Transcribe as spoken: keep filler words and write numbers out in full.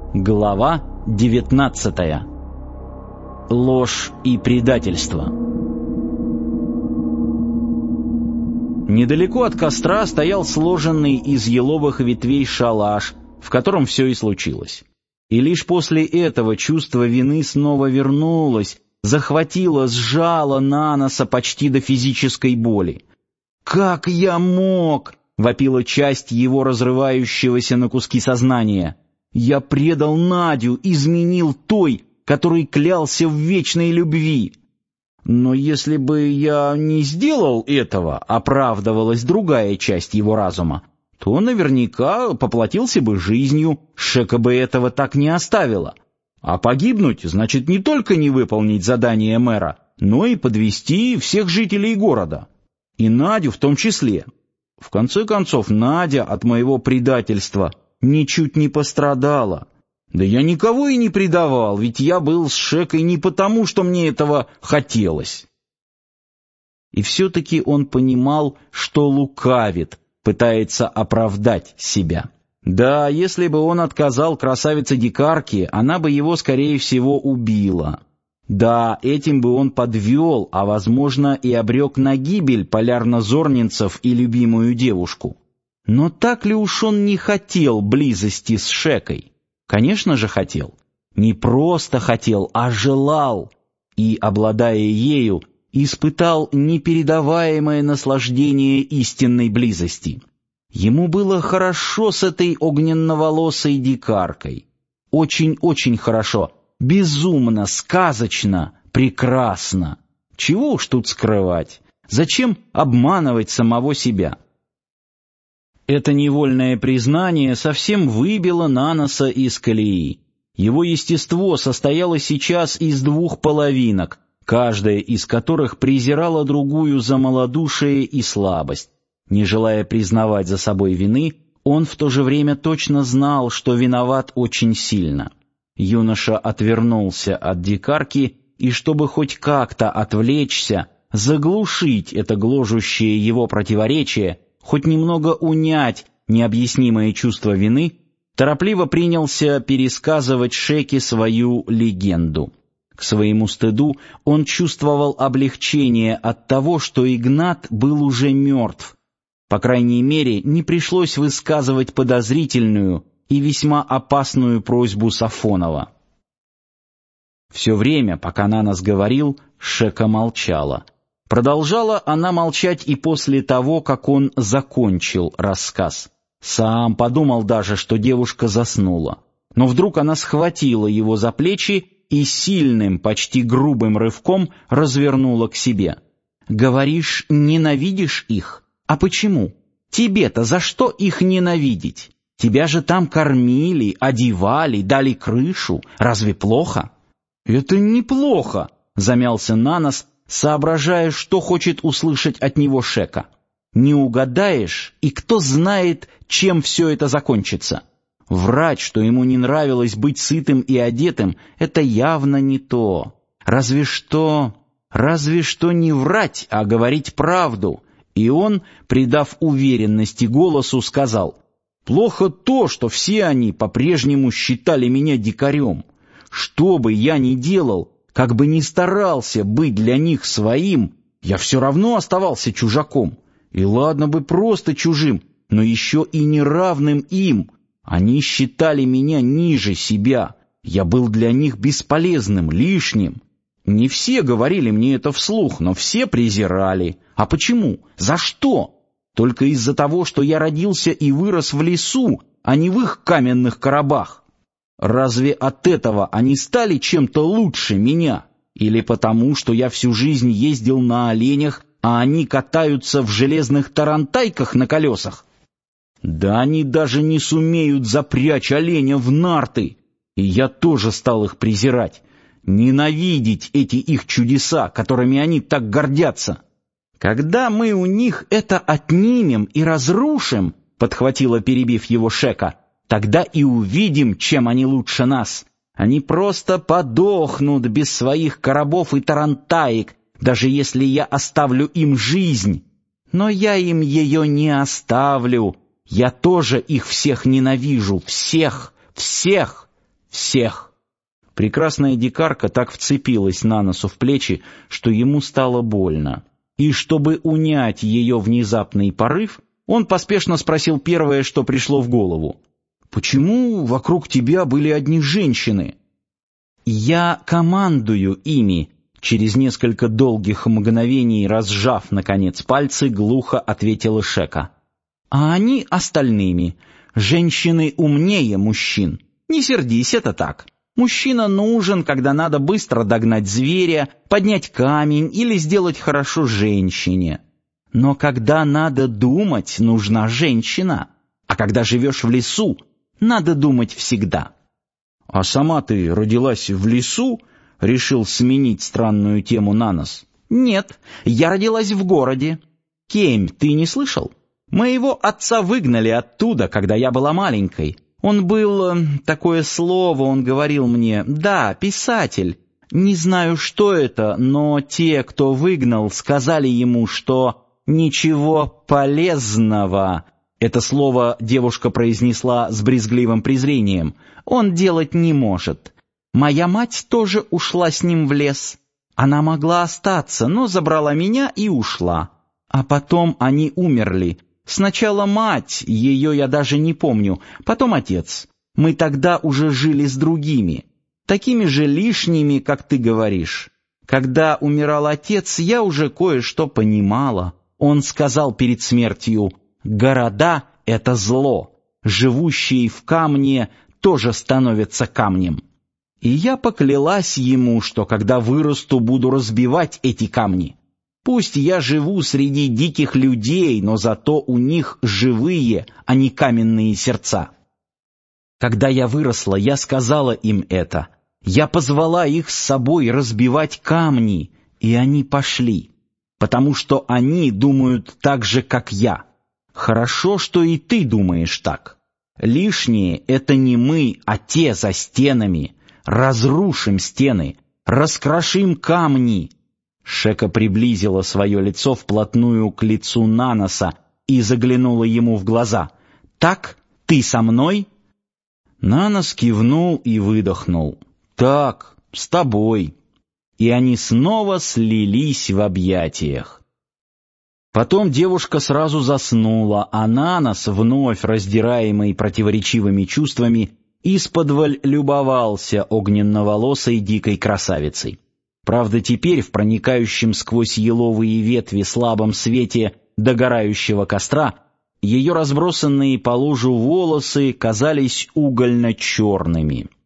Глава девятнадцатая. Ложь и предательство. Недалеко от костра стоял сложенный из еловых ветвей шалаш, в котором все и случилось. И лишь после этого чувство вины снова вернулось, захватило, сжало Наноса почти до физической боли. «Как я мог?» — вопила часть его разрывающегося на куски сознания. «Я предал Надю, изменил той, который клялся в вечной любви. Но если бы я не сделал этого, — оправдывалась другая часть его разума, — то наверняка поплатился бы жизнью, Шека бы этого так не оставила. А погибнуть значит не только не выполнить задание мэра, но и подвести всех жителей города. И Надю в том числе. В конце концов, Надя от моего предательства ничуть не пострадала. Да я никого и не предавал, ведь я был с Шекой не потому, что мне этого хотелось». И все-таки он понимал, что лукавит, пытается оправдать себя. Да, если бы он отказал красавице-дикарке, она бы его, скорее всего, убила. Да, этим бы он подвел, а, возможно, и обрек на гибель полярнозорненцев и любимую девушку. Но так ли уж он не хотел близости с Шекой? Конечно же хотел. Не просто хотел, а желал. И, обладая ею, испытал непередаваемое наслаждение истинной близости. Ему было хорошо с этой огненноволосой дикаркой. Очень-очень хорошо. Безумно, сказочно, прекрасно. Чего уж тут скрывать? Зачем обманывать самого себя? Это невольное признание совсем выбило Наноса из колеи. Его естество состояло сейчас из двух половинок, каждая из которых презирала другую за малодушие и слабость. Не желая признавать за собой вины, он в то же время точно знал, что виноват очень сильно. Юноша отвернулся от дикарки, и чтобы хоть как-то отвлечься, заглушить это гложущее его противоречие, хоть немного унять необъяснимое чувство вины, торопливо принялся пересказывать Шеке свою легенду. К своему стыду он чувствовал облегчение от того, что Игнат был уже мертв. По крайней мере, не пришлось высказывать подозрительную и весьма опасную просьбу Сафонова. Все время, пока Нанос говорил, Шека молчала. Продолжала она молчать и после того, как он закончил рассказ. Сам подумал даже, что девушка заснула. Но вдруг она схватила его за плечи и сильным, почти грубым рывком развернула к себе. «Говоришь, ненавидишь их? А почему? Тебе-то за что их ненавидеть? Тебя же там кормили, одевали, дали крышу. Разве плохо?» «Это неплохо», — замялся Нанос, соображая, что хочет услышать от него Шека. «Не угадаешь, и кто знает, чем все это закончится. Врать, что ему не нравилось быть сытым и одетым, это явно не то. Разве что... разве что не врать, а говорить правду». И он, придав уверенности голосу, сказал: «Плохо то, что все они по-прежнему считали меня дикарем. Что бы я ни делал, как бы ни старался быть для них своим, я все равно оставался чужаком. И ладно бы просто чужим, но еще и неравным им. Они считали меня ниже себя. Я был для них бесполезным, лишним. Не все говорили мне это вслух, но все презирали. А почему? За что? Только из-за того, что я родился и вырос в лесу, а не в их каменных коробах. Разве от этого они стали чем-то лучше меня? Или потому, что я всю жизнь ездил на оленях, а они катаются в железных тарантайках на колесах? Да они даже не сумеют запрячь оленя в нарты. И я тоже стал их презирать, ненавидеть эти их чудеса, которыми они так гордятся. Когда мы у них это отнимем и разрушим, — подхватила, перебив его Шека, — тогда и увидим, чем они лучше нас. Они просто подохнут без своих коробов и тарантаек, даже если я оставлю им жизнь. Но я им ее не оставлю. Я тоже их всех ненавижу, всех, всех. Всех!» Прекрасная дикарка так вцепилась Наносу в плечи, что ему стало больно. И чтобы унять ее внезапный порыв, он поспешно спросил первое, что пришло в голову. «Почему вокруг тебя были одни женщины?» «Я командую ими», — через несколько долгих мгновений, разжав, наконец, пальцы, глухо ответила Шека. «А они остальными. Женщины умнее мужчин. Не сердись, это так. Мужчина нужен, когда надо быстро догнать зверя, поднять камень или сделать хорошо женщине. Но когда надо думать, нужна женщина. А когда живешь в лесу, надо думать всегда». «А сама ты родилась в лесу?» — решил сменить странную тему Нанос. «Нет, я родилась в городе. Кемь, ты не слышал? Моего отца выгнали оттуда, когда я была маленькой. Он был... такое слово он говорил мне... Да, писатель. Не знаю, что это, но те, кто выгнал, сказали ему, что ничего полезного... Это слово девушка произнесла с брезгливым презрением. Он делать не может. Моя мать тоже ушла с ним в лес. Она могла остаться, но забрала меня и ушла. А потом они умерли. Сначала мать, ее я даже не помню, потом отец. Мы тогда уже жили с другими, такими же лишними, как ты говоришь. Когда умирал отец, я уже кое-что понимала. Он сказал перед смертью: «Города — это зло, живущие в камне тоже становятся камнем». И я поклялась ему, что когда вырасту, буду разбивать эти камни. Пусть я живу среди диких людей, но зато у них живые, а не каменные сердца. Когда я выросла, я сказала им это. Я позвала их с собой разбивать камни, и они пошли, потому что они думают так же, как я. Хорошо, что и ты думаешь так. Лишнее — это не мы, а те за стенами. Разрушим стены, раскрошим камни». Шека приблизила свое лицо вплотную к лицу Наноса и заглянула ему в глаза. «Так, ты со мной?» Нанос кивнул и выдохнул. «Так, с тобой». И они снова слились в объятиях. Потом девушка сразу заснула, а Нанос, вновь раздираемый противоречивыми чувствами, исподволь любовался огненноволосой дикой красавицей. Правда, теперь в проникающем сквозь еловые ветви слабом свете догорающего костра ее разбросанные по лужу волосы казались угольно-черными.